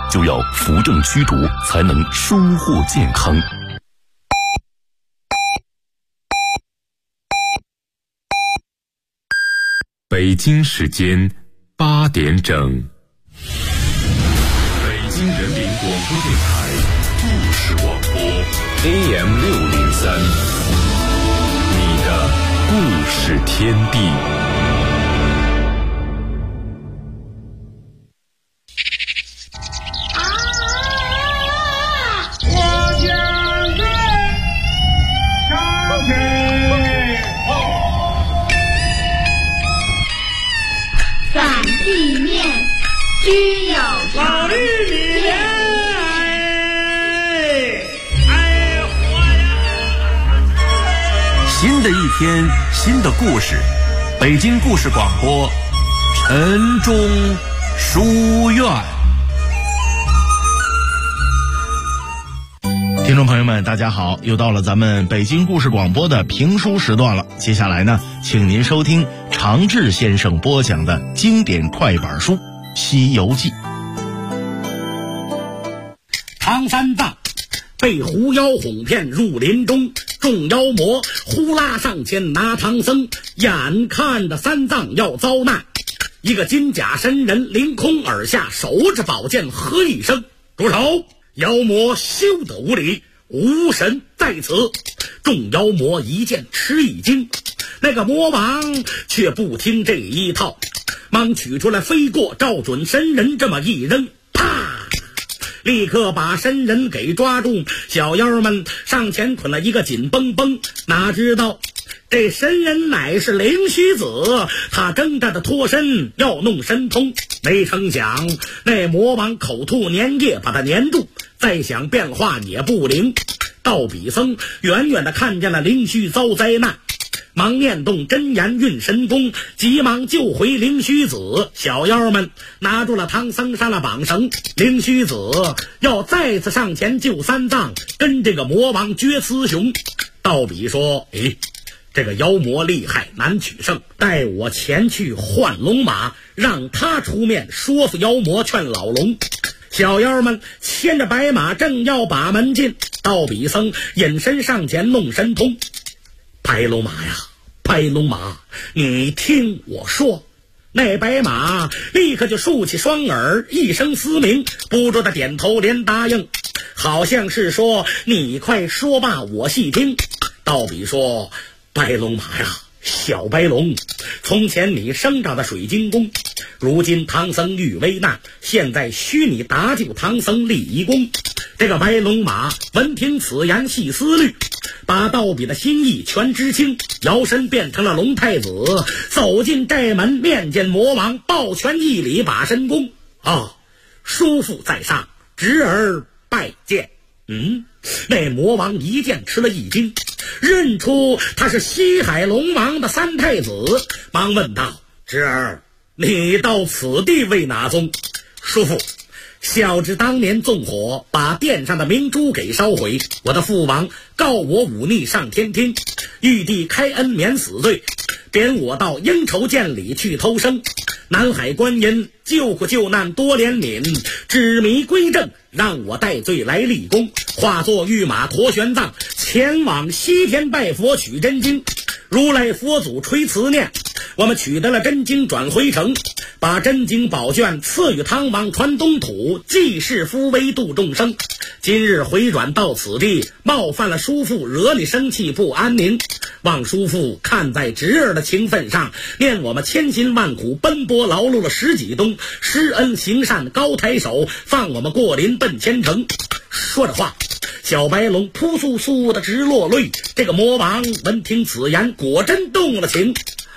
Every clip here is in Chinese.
就要扶正驱逐，才能收获健康。北京时间8点整，北京人民广播电台故事广播 AM603，你的故事天地。 地面居有法律里面， 新的一天，新的故事，北京故事广播，晨钟书院。听众朋友们大家好，又到了咱们北京故事广播的评书时段了。接下来呢，请您收听常志先生播讲的经典快板书《西游记》。 唐三藏被狐妖哄骗入林中，众妖魔呼啦上前拿唐僧，眼看着三藏要遭难，一个金甲神人凌空而下，手着宝剑喝一声：住手！妖魔休得无礼，无神在此。众妖魔一见吃一惊，那个魔王却不听这一套，忙取出来飞过，照准神人这么一扔，啪！立刻把神人给抓住。小妖们上前捆了一个紧绷绷，哪知道这神人乃是灵虚子，他挣扎的脱身要弄神通，没成想那魔王口吐粘液把他粘住，再想变化也不灵。道比僧远远的看见了灵虚遭灾难，忙念动真言运神功，急忙救回灵虚子。小妖们拿住了唐僧上了绑绳，灵虚子要再次上前救三藏，跟这个魔王决雌雄。道比说：这个妖魔厉害难取胜，带我前去换龙马，让他出面说服妖魔劝老龙。小妖们牵着白马正要把门进，道比僧隐身上前弄神通。白龙马呀，白龙马，你听我说。那白马立刻就竖起双耳，一声嘶鸣，不住的点头连答应，好像是说你快说吧，我细听。道比说：白龙马呀，小白龙，从前你生长的水晶宫，如今唐僧遇危难，现在需你搭救唐僧立一功。这个白龙马闻听此言细思虑，把道比的心意全知清，摇身变成了龙太子，走进寨门，面见魔王，抱拳一礼，把神功。叔父在上，侄儿拜见。那魔王一见吃了一惊，认出他是西海龙王的三太子，忙问道：侄儿，你到此地为哪宗？叔父，小侄当年纵火把殿上的明珠给烧毁，我的父王告我忤逆上天庭，玉帝开恩免死罪，贬我到应酬监里去偷生。南海观音救苦救难多怜悯，指迷归正，让我戴罪来立功，化作御马驮玄奘，前往西天拜佛取真经。如来佛祖垂慈念，我们取得了真经，转回城，把真经宝卷赐予唐王传东土，济世夫威度众生。今日回转到此地，冒犯了叔父，惹你生气不安宁，望叔父看在侄儿的情分上，念我们千辛万苦奔波劳碌了10几冬，施恩行善高抬手，放我们过林奔千城。说着话，小白龙扑簌簌的直落泪。这个魔王闻听此言，果真动了情。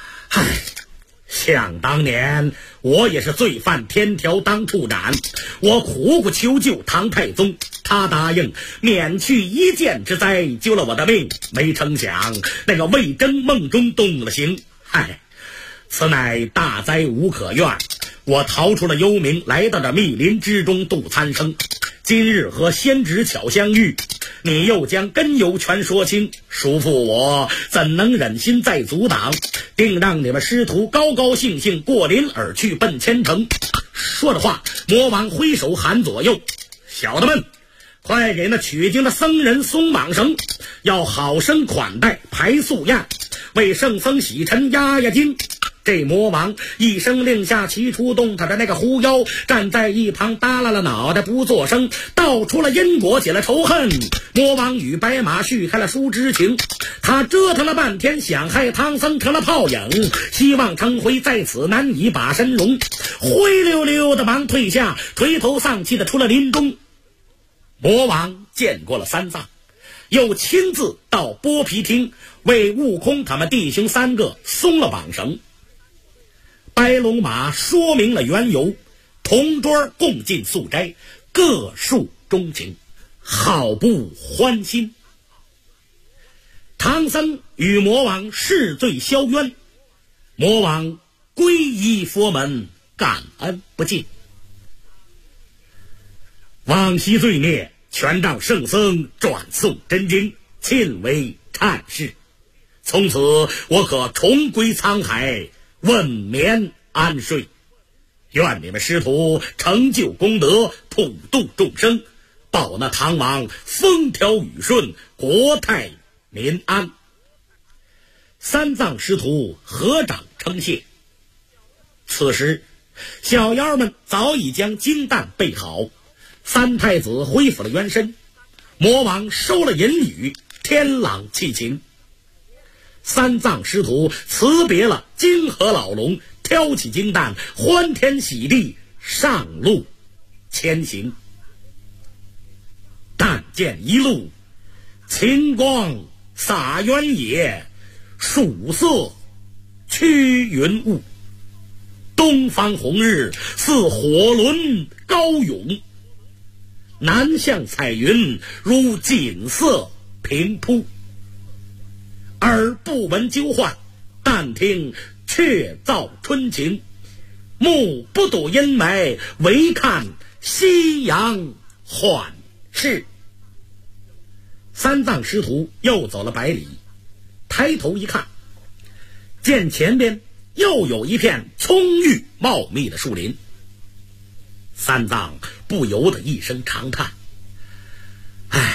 想当年我也是罪犯天条当处斩，我苦苦求救唐太宗，他答应免去一箭之灾，救了我的命。没成想那个魏征梦中动了情，此乃大灾无可怨。我逃出了幽冥，来到这密林之中度参生。今日和先侄巧相遇，你又将根由全说清，叔父我怎能忍心再阻挡，定让你们师徒高高兴兴过林而去奔千城。 说着话，魔王挥手喊左右：小的们，快给那取经的僧人松绑绳，要好生款待，排素宴，为圣僧洗尘压压惊。这魔王一声令下，齐出动他的那个狐妖站在一旁耷拉了脑袋不作声，道出了因果，解了仇恨。魔王与白马续开了书之情，他折腾了半天，想害唐僧成了泡影，希望成灰在此难以把身容，灰溜溜的忙退下，垂头丧气的出了林中。魔王见过了三藏，又亲自到剥皮厅为悟空他们弟兄三个松了绑绳。白龙马说明了缘由，同桌共进素斋，各述衷情，好不欢心。唐僧与魔王释罪消冤，魔王皈依佛门，感恩不尽。往昔罪孽，全仗圣僧转诵真经，尽为忏世。从此我可重归沧海，稳眠安睡。愿你们师徒成就功德，普度众生，保那唐王风调雨顺，国泰民安。三藏师徒合掌称谢。此时小妖们早已将金蛋备好，三太子恢复了原身，魔王收了银雨，天朗气晴。三藏师徒辞别了金河老龙，挑起金蛋，欢天喜地上路前行。但见一路晴光洒原野，曙色驱云雾，东方红日似火轮高涌，南向彩云如锦瑟平铺。耳不闻鸠唤，但听却噪春情，目不睹阴霾，唯看夕阳缓逝。三藏师徒又走了100里，抬头一看，见前边又有一片葱郁茂密的树林。三藏不由得一声长叹：唉，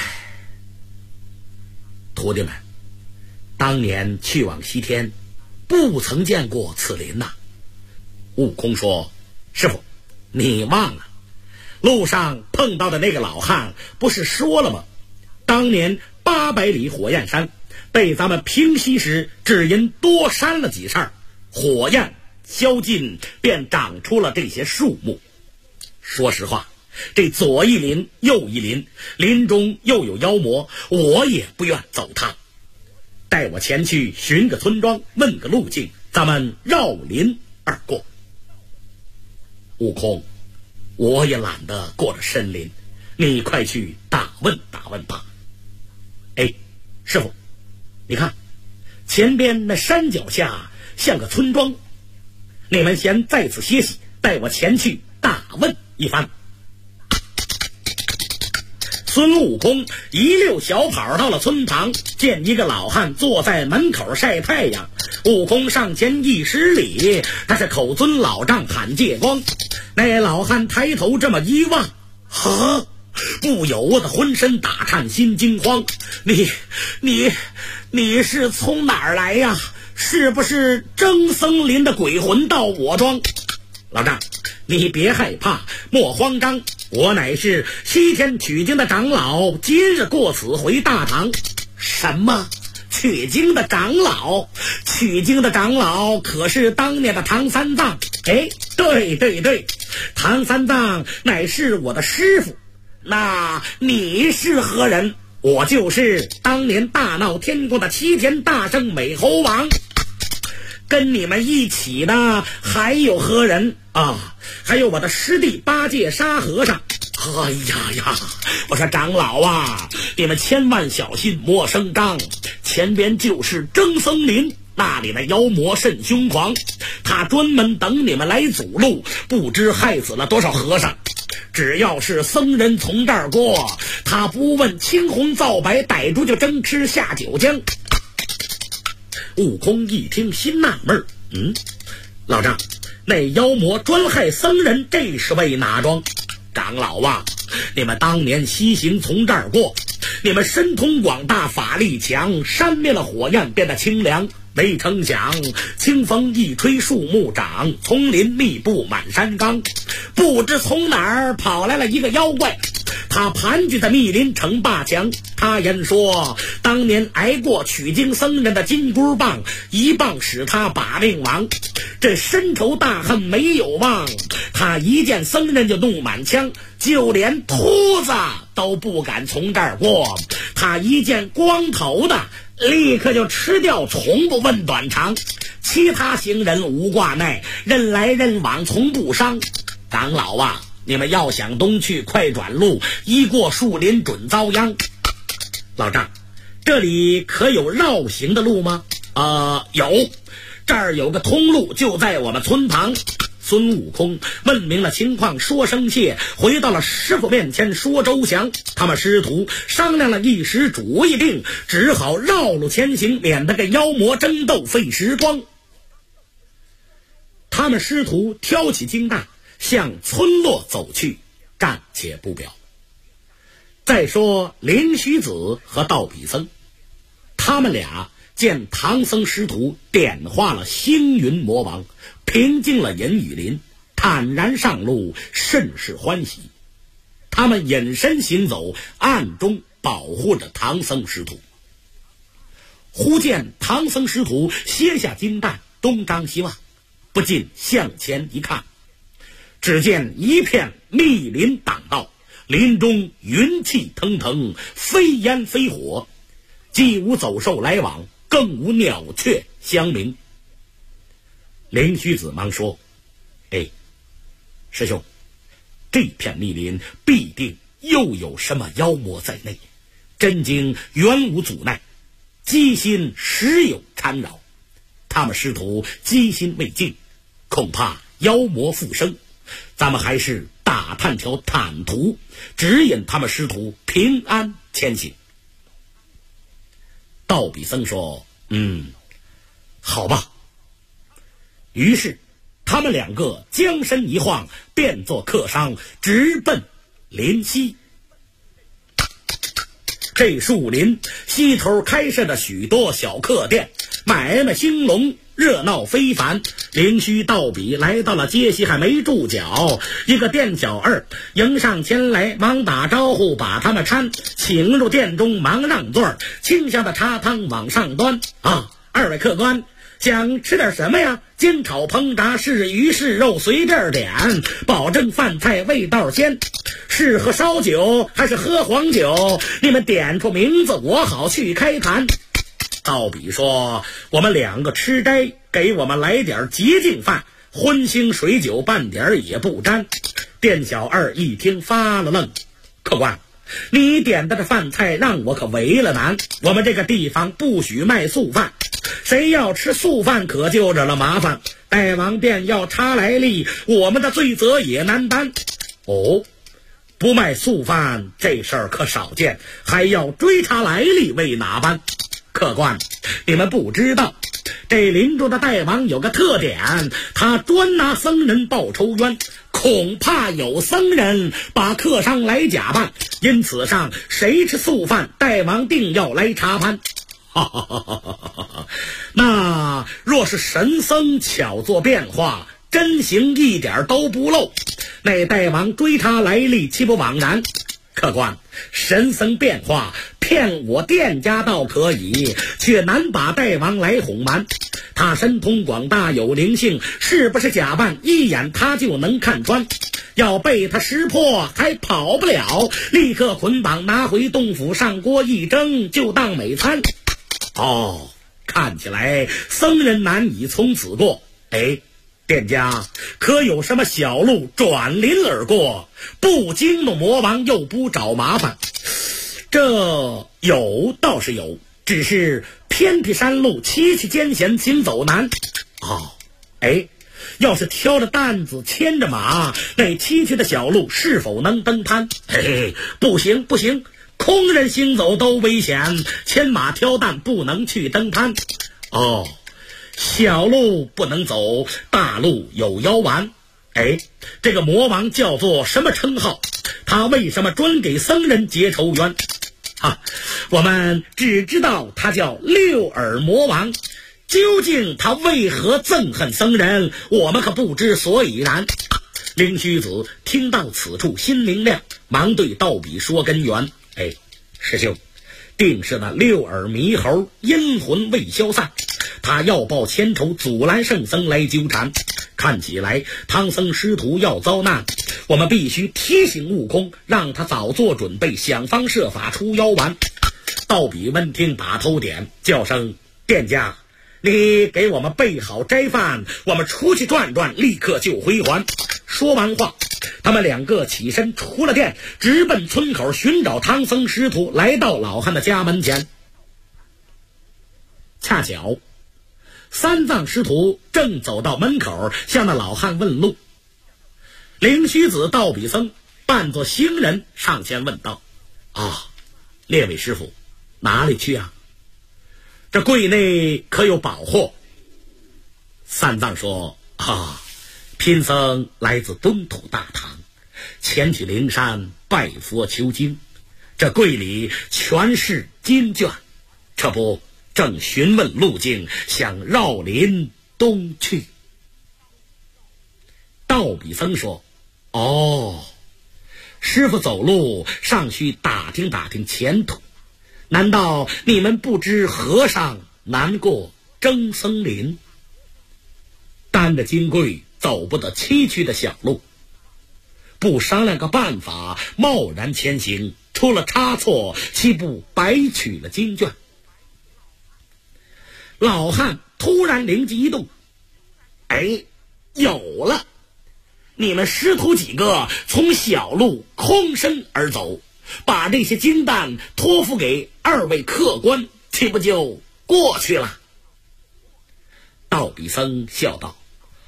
徒弟们，当年去往西天，不曾见过此林呐。悟空说：师父，你忘了，路上碰到的那个老汉不是说了吗？当年800里火焰山被咱们平息时，只因多删了几扇，火焰消尽，便长出了这些树木。说实话，这左一林右一林，林中又有妖魔，我也不愿走它。带我前去寻个村庄，问个路径，咱们绕林而过。悟空，我也懒得过了深林，你快去打问打问吧。哎，师傅，你看前边那山脚下像个村庄，你们先在此歇息，带我前去打问一番。孙悟空一溜小跑到了村旁，见一个老汉坐在门口晒太阳。悟空上前一施礼，他是口尊老丈喊借光。那老汉抬头这么一望，不由得浑身打颤，心惊慌。你是从哪儿来呀？是不是征僧林的鬼魂到我庄？老丈，你别害怕，莫慌张，我乃是西天取经的长老，今日过此回大唐。什么？取经的长老？取经的长老可是当年的唐三藏？哎，对，唐三藏乃是我的师傅。那你是何人？我就是当年大闹天宫的齐天大圣美猴王。跟你们一起的还有何人啊？还有我的师弟八戒沙和尚。哎呀，我说长老啊，你们千万小心，莫声张。前边就是征僧林，那里的妖魔甚凶狂，他专门等你们来阻路，不知害死了多少和尚。只要是僧人从这儿过，他不问青红皂白，逮住就蒸吃下九江。悟空一听心纳闷，老丈， 那妖魔专害僧人，这是为哪桩？长老啊，你们当年西行从这儿过，你们神通广大，法力强，扇灭了火焰，变得清凉。没成想，清风一吹，树木长，丛林密布满山岗。不知从哪儿跑来了一个妖怪，他盘踞在密林城霸强。他言说，当年挨过取经僧人的金箍棒，一棒使他把命亡。这深仇大恨没有忘，他一见僧人就怒满腔，就连秃子都不敢从这儿过。他一见光头的，立刻就吃掉，从不问短长。其他行人无挂碍，任来任往，从不伤。长老啊，你们要想东去，快转路，一过树林准遭殃。老丈，这里可有绕行的路吗？有，这儿有个通路，就在我们村旁。孙悟空问明了情况，说声谢，回到了师傅面前说周详。他们师徒商量了一时，主意定，只好绕路前行，免得跟妖魔争斗费时光。他们师徒挑起金担，向村落走去，暂且不表。再说灵虚子和道比僧，他们俩见唐僧师徒点化了星云魔王，平静了银雨林，坦然上路，甚是欢喜。他们隐身行走，暗中保护着唐僧师徒。忽见唐僧师徒歇下金担，东张西望，不禁向前一看，只见一片密林挡道，林中云气腾腾，飞烟飞火，既无走兽来往，更无鸟雀相鸣。灵虚子忙说：师兄，这片密林必定又有什么妖魔在内，真经原无阻碍，机心时有缠绕。他们师徒机心未尽，恐怕妖魔复生，咱们还是打探条坦途，指引他们师徒平安前行。道比僧说：好吧。于是他们两个将身一晃，变作客商，直奔林溪。这树林西头开设着许多小客店，买卖兴隆，热闹非凡。灵虚道比来到了街西，还没住脚，一个店小二迎上前来，忙打招呼，把他们搀请入店中，忙让座，清香的茶汤往上端。二位客官想吃点什么呀？煎炒烹炸是鱼是肉随便点，保证饭菜味道鲜。是喝烧酒还是喝黄酒？你们点出名字，我好去开坛。道比说：我们两个吃斋，给我们来点洁净饭，荤腥水酒半点也不沾。店小二一听发了愣：客官，你点的这饭菜让我可为了难，我们这个地方不许卖素饭，谁要吃素饭可就惹了麻烦。大王便要查来历，我们的罪责也难担。不卖素饭这事儿可少见，还要追查来历为哪般？客官，你们不知道，这林中的大王有个特点，他专拿僧人报仇冤，恐怕有僧人把客商来假扮，因此上谁吃素饭，大王定要来查判。那若是神僧巧做变化，真行一点都不漏，那大王追查来历岂不枉然？客官，神僧变化骗我店家倒可以，却难把大王来哄瞒。他神通广大有灵性，是不是假扮，一眼他就能看穿。要被他识破还跑不了，立刻捆绑拿回洞府，上锅一蒸，就当美餐。看起来僧人难以从此过。店家可有什么小路转林而过，不惊动魔王又不找麻烦？这有倒是有，只是偏僻山路，崎岖艰险，行走难。要是挑着担子牵着马，那崎岖的小路是否能登攀？不行，空人行走都危险，牵马挑担不能去登攀。 小路不能走，大路有妖丸。这个魔王叫做什么称号？他为什么专给僧人结仇冤？我们只知道他叫六耳魔王，究竟他为何憎恨僧人，我们可不知所以然。灵虚子听到此处心明亮，忙对道比说根源。师兄，定是那六耳猕猴阴魂未消散，他要报千仇，阻拦圣僧来纠缠。看起来唐僧师徒要遭难，我们必须提醒悟空，让他早做准备，想方设法出妖丸。道比闻听把头点，叫声店家，你给我们备好斋饭，我们出去转转，立刻就回还。说完话，他们两个起身出了店，直奔村口寻找唐僧师徒。来到老汉的家门前，恰巧三藏师徒正走到门口，向那老汉问路。灵虚子道比僧扮作行人上前问道：列位师傅，哪里去啊？这柜内可有宝货？三藏说：贫僧来自东土大唐，前去灵山拜佛求经，这柜里全是经卷，这不正询问路径，想绕林东去。道比僧说：师傅走路尚需打听打听前途，难道你们不知和尚难过征僧林？担着金柜走不得崎岖的小路，不商量个办法，贸然前行，出了差错，岂不白取了经卷？老汉突然灵机一动，有了！你们师徒几个从小路空身而走，把这些经担托付给二位客官，岂不就过去了？道比僧笑道：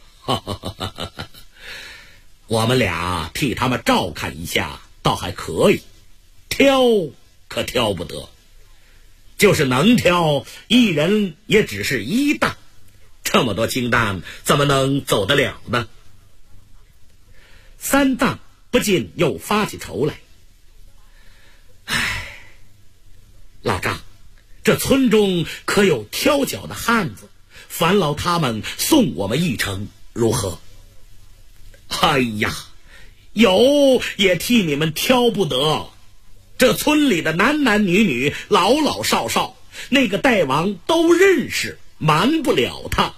我们俩替他们照看一下倒还可以，挑可挑不得，就是能挑，一人也只是一担，这么多经担怎么能走得了呢？三藏不禁又发起愁来。老丈，这村中可有挑脚的汉子？烦劳他们送我们一程，如何？有也替你们挑不得。这村里的男男女女，老老少少，那个大王都认识，瞒不了他。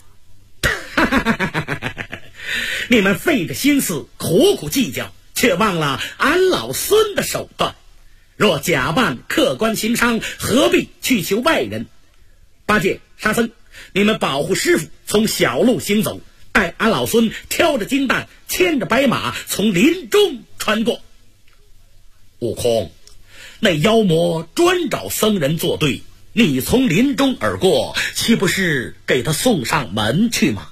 你们费着心思苦苦计较，却忘了俺老孙的手段。若假扮客官行商，何必去求外人？八戒、沙僧，你们保护师傅从小路行走，待俺老孙挑着金担，牵着白马从林中穿过。悟空，那妖魔专找僧人作对，你从林中而过，岂不是给他送上门去吗？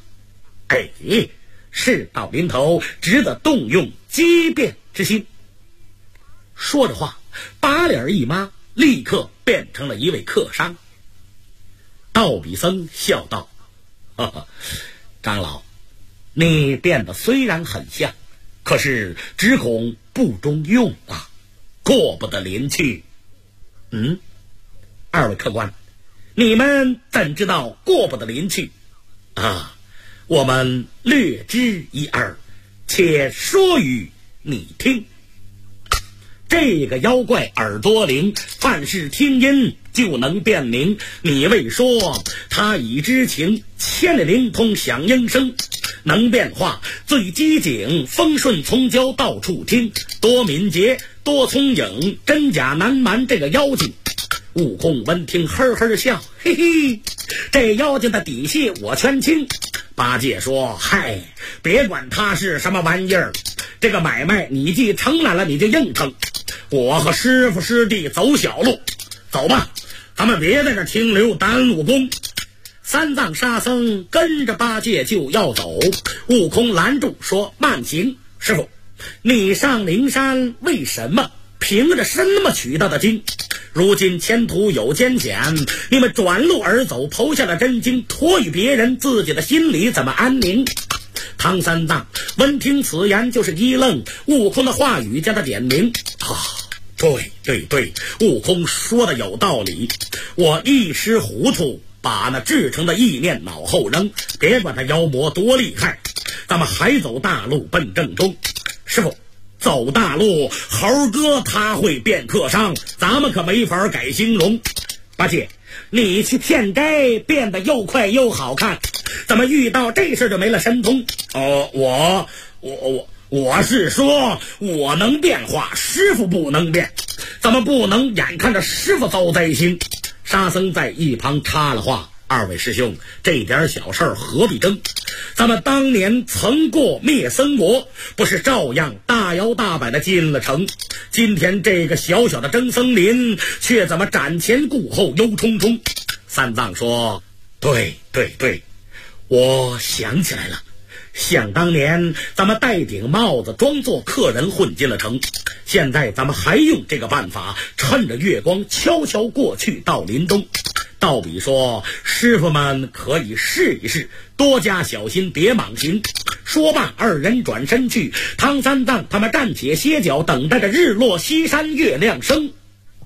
事到临头，只得动用机变之心。说着话，把脸一抹，立刻变成了一位客商。道比僧笑道：长老，你变得虽然很像，可是只恐不中用啊，过不得林去。二位客官，你们怎知道过不得林去？我们略知一二，且说与你听。这个妖怪耳朵灵，凡事听音就能辨明。你未说他已知情，千里灵通响应声，能变化，最机警，风顺从交，到处听，多敏捷，多聪颖，真假难瞒这个妖精。悟空闻听呵呵笑，嘿嘿，这妖精的底细我全清。八戒说：别管他是什么玩意儿，这个买卖你既承揽了，你就应承。我和师傅师弟走小路，走吧，咱们别在这停留，耽误功。三藏沙僧跟着八戒就要走，悟空拦住说：慢行，师傅，你上灵山为什么？凭着什么取到的经？ 如今前途有艰险，你们转路而走，投下了真经，托与别人，自己的心里怎么安宁？唐三藏闻听此言就是一愣，悟空的话语将他点明。对，悟空说的有道理，我一时糊涂，把那制成的意念脑后扔，别管他妖魔多厉害，咱们还走大路奔正中。师傅，走大路，猴哥他会变客商，咱们可没法改兴隆。八戒，你去骗斋变得又快又好看，怎么遇到这事就没了神通？我是说我能变化，师傅不能变，怎么不能眼看着师傅遭灾星？沙僧在一旁插了话，二位师兄，这点小事儿何必争？咱们当年曾过灭僧国，不是照样大摇大摆的进了城？今天这个小小的征僧林，却怎么瞻前顾后，忧冲冲？三藏说，对，我想起来了，想当年咱们戴顶帽子装作客人混进了城，现在咱们还用这个办法，趁着月光悄悄过去到林中。道比说，师傅们可以试一试，多加小心，别莽行。说罢，二人转身去，唐三藏他们暂且歇脚，等待着日落西山，月亮升。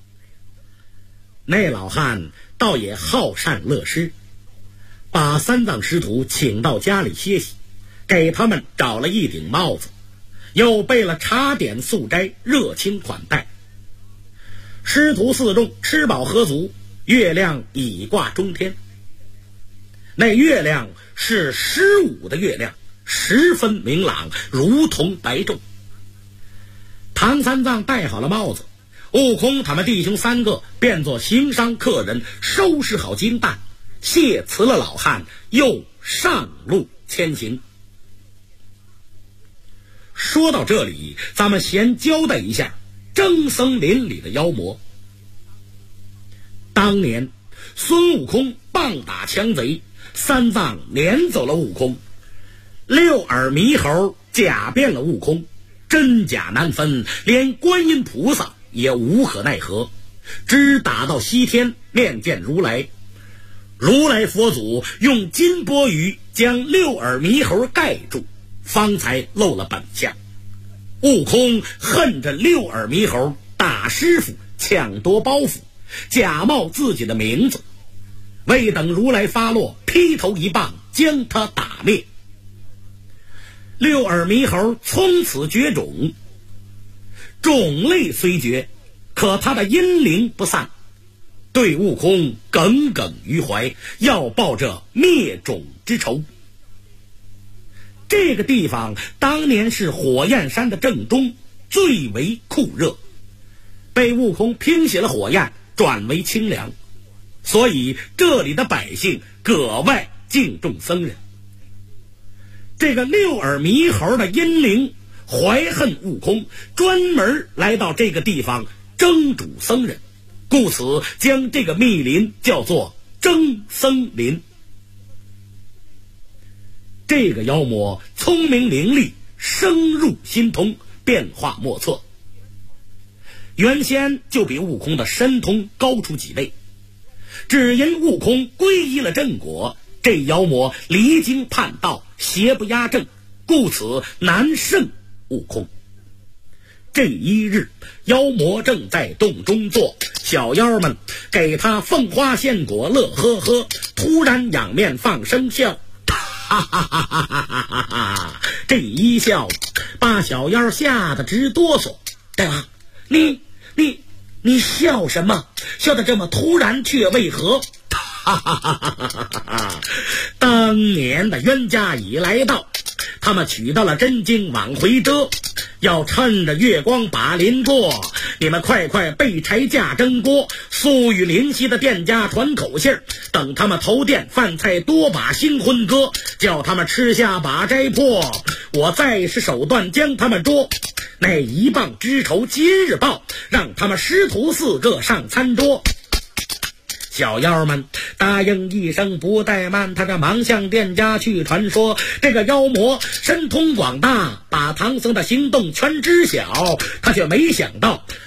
那老汉倒也好善乐施，把三藏师徒请到家里歇息，给他们找了一顶帽子，又备了茶点素斋，热情款待。师徒四众吃饱喝足，月亮已挂中天。那月亮是15的月亮，十分明朗，如同白昼。唐三藏戴好了帽子，悟空他们弟兄三个变作行商客人，收拾好金蛋，谢辞了老汉，又上路前行。说到这里，咱们先交代一下征僧林里的妖魔。当年孙悟空棒打强贼，三藏撵走了悟空，六耳猕猴假变了悟空，真假难分，连观音菩萨也无可奈何，只打到西天面见如来。如来佛祖用金钵盂将六耳猕猴盖住，方才露了本相。悟空恨着六耳猕猴打师傅，抢夺包袱，假冒自己的名字，未等如来发落，劈头一棒将他打灭。六耳猕猴从此绝种，种类虽绝，可他的阴灵不散，对悟空耿耿于怀，要报着灭种之仇。这个地方当年是火焰山的正中，最为酷热，被悟空平息了火焰，转为清凉，所以这里的百姓格外敬重僧人。这个六耳猕猴的阴灵怀恨悟空，专门来到这个地方征主僧人，故此将这个密林叫做征僧林。这个妖魔聪明伶俐，深入心通，变化莫测，原先就比悟空的神通高出几倍，只因悟空皈依了正果，这妖魔离经叛道，邪不压正，故此难胜悟空。这一日，妖魔正在洞中坐，小妖们给他奉花献果，乐呵呵，突然仰面放声笑，哈哈哈哈哈哈哈！这一笑把小妖吓得直哆嗦。大王，你笑什么？笑得这么突然，却为何？哈哈哈哈哈哈！当年的冤家已来到，他们取到了真经往回折，要趁着月光把林过。你们快备柴架蒸锅，速与灵溪的店家传口信，等他们投店，饭菜多把新婚歌，叫他们吃下把斋破，我再使手段将他们捉。那一棒之仇今日报，让他们师徒4个上餐桌。小妖们答应一声不怠慢，他这忙向店家去传说，这个妖魔神通广大，把唐僧的行动全知晓，他却没想到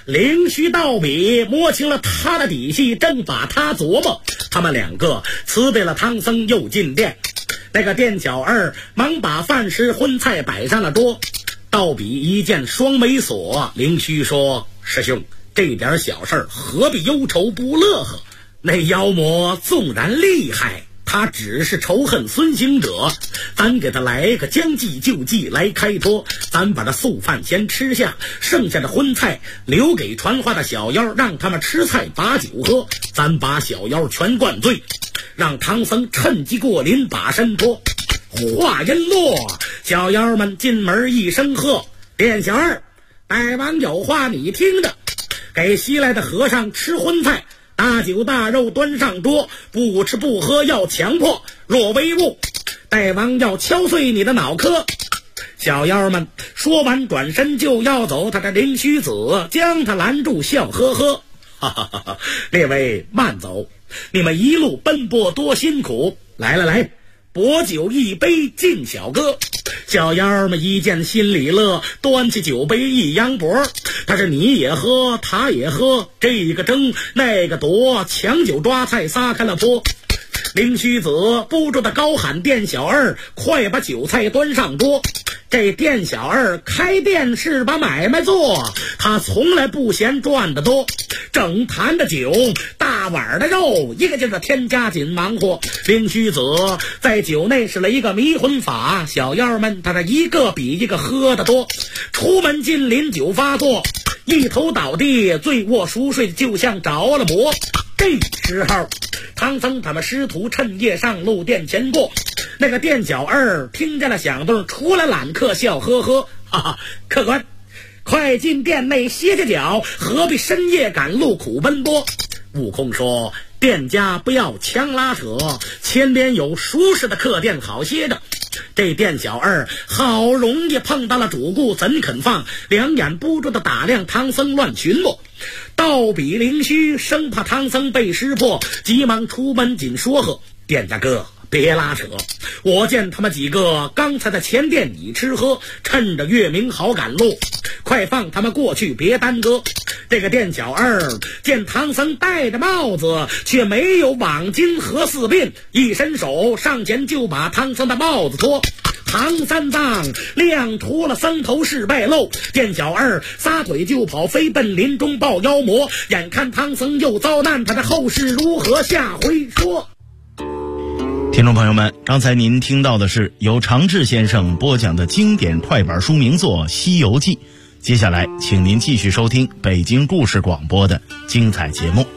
灵虚道比摸清了他的底细，正把他琢磨。他们两个辞别了唐僧，又进店。那个店小二忙把饭食荤菜摆上了桌。道比一见双眉锁，灵虚说：师兄，这点小事何必忧愁不乐呵？那妖魔纵然厉害，他只是仇恨孙行者，咱给他来个将计就计来开脱。咱把这素饭先吃下，剩下的荤菜留给传话的小妖，让他们吃菜把酒喝。咱把小妖全灌醉，让唐僧趁机过林把身脱。话音落，小妖们进门一声喝：店小二，大王有话你听着，给西来的和尚吃荤菜，大酒大肉端上桌，不吃不喝要强迫，若违误，大王要敲碎你的脑壳。小妖们说完转身就要走，他的灵虚子将他拦住，笑呵呵：哈哈哈哈，列位慢走，你们一路奔波多辛苦，来来来，薄酒一杯敬小哥。小妖们一见心里乐，端起酒杯一扬脖，他是你也喝他也喝，这个争那个夺，抢酒抓菜撒开了泼。灵虚子不住的高喊：店小二，快把酒菜端上桌。这店小二开店是把买卖做，他从来不嫌赚得多，整坛的酒，大碗的肉，一个劲的添加紧忙活。灵虚子在酒内使了一个迷魂法，小妖们他这一个比一个喝得多。出门进林酒发作，一头倒地，醉卧熟睡，就像着了魔。这时候唐僧他们师徒趁夜上路殿前过，那个店小二听见了响动，出来揽客，笑呵呵：哈哈，客官快进店内歇歇脚，何必深夜赶路苦奔波。悟空说：店家不要强拉扯，前边有舒适的客店好歇着。这店小二好容易碰到了主顾，怎肯放？两眼不住的打量唐僧，乱寻摸。道比灵虚生怕唐僧被识破，急忙出门紧说和：店家哥别拉扯，我见他们几个刚才在前店里吃喝，趁着月明好赶路，快放他们过去，别耽搁。这个店小二见唐僧戴着帽子，却没有网巾和四鬓，一伸手上前就把唐僧的帽子脱。唐三藏亮出了僧头是败露，店小二撒腿就跑，飞奔林中报妖魔。眼看唐僧又遭难，他的后事如何？下回说。 听众朋友们，刚才您听到的是由常志先生播讲的经典快板书名作《西游记》。接下来请您继续收听北京故事广播的精彩节目。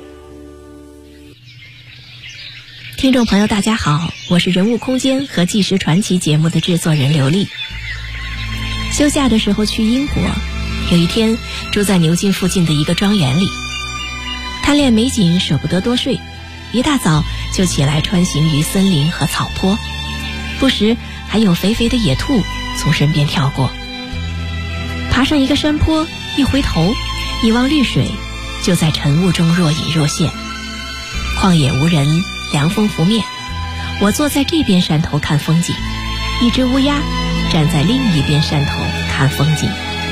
听众朋友大家好，我是人物空间和纪实传奇节目的制作人刘丽。休假的时候去英国，有一天住在牛津附近的一个庄园里，贪恋美景舍不得多睡，一大早就起来穿行于森林和草坡，不时还有肥肥的野兔从身边跳过。爬上一个山坡，一回头一望绿水，就在晨雾中若隐若现。旷野无人，凉风拂面，我坐在这边山头看风景，一只乌鸦站在另一边山头看风景。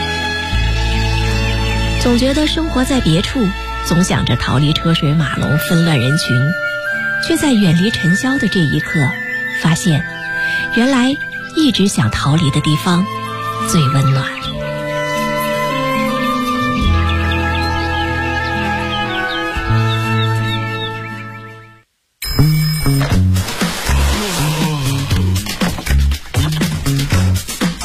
总觉得生活在别处，总想着逃离车水马龙纷乱人群，却在远离尘嚣的这一刻，发现原来一直想逃离的地方最温暖。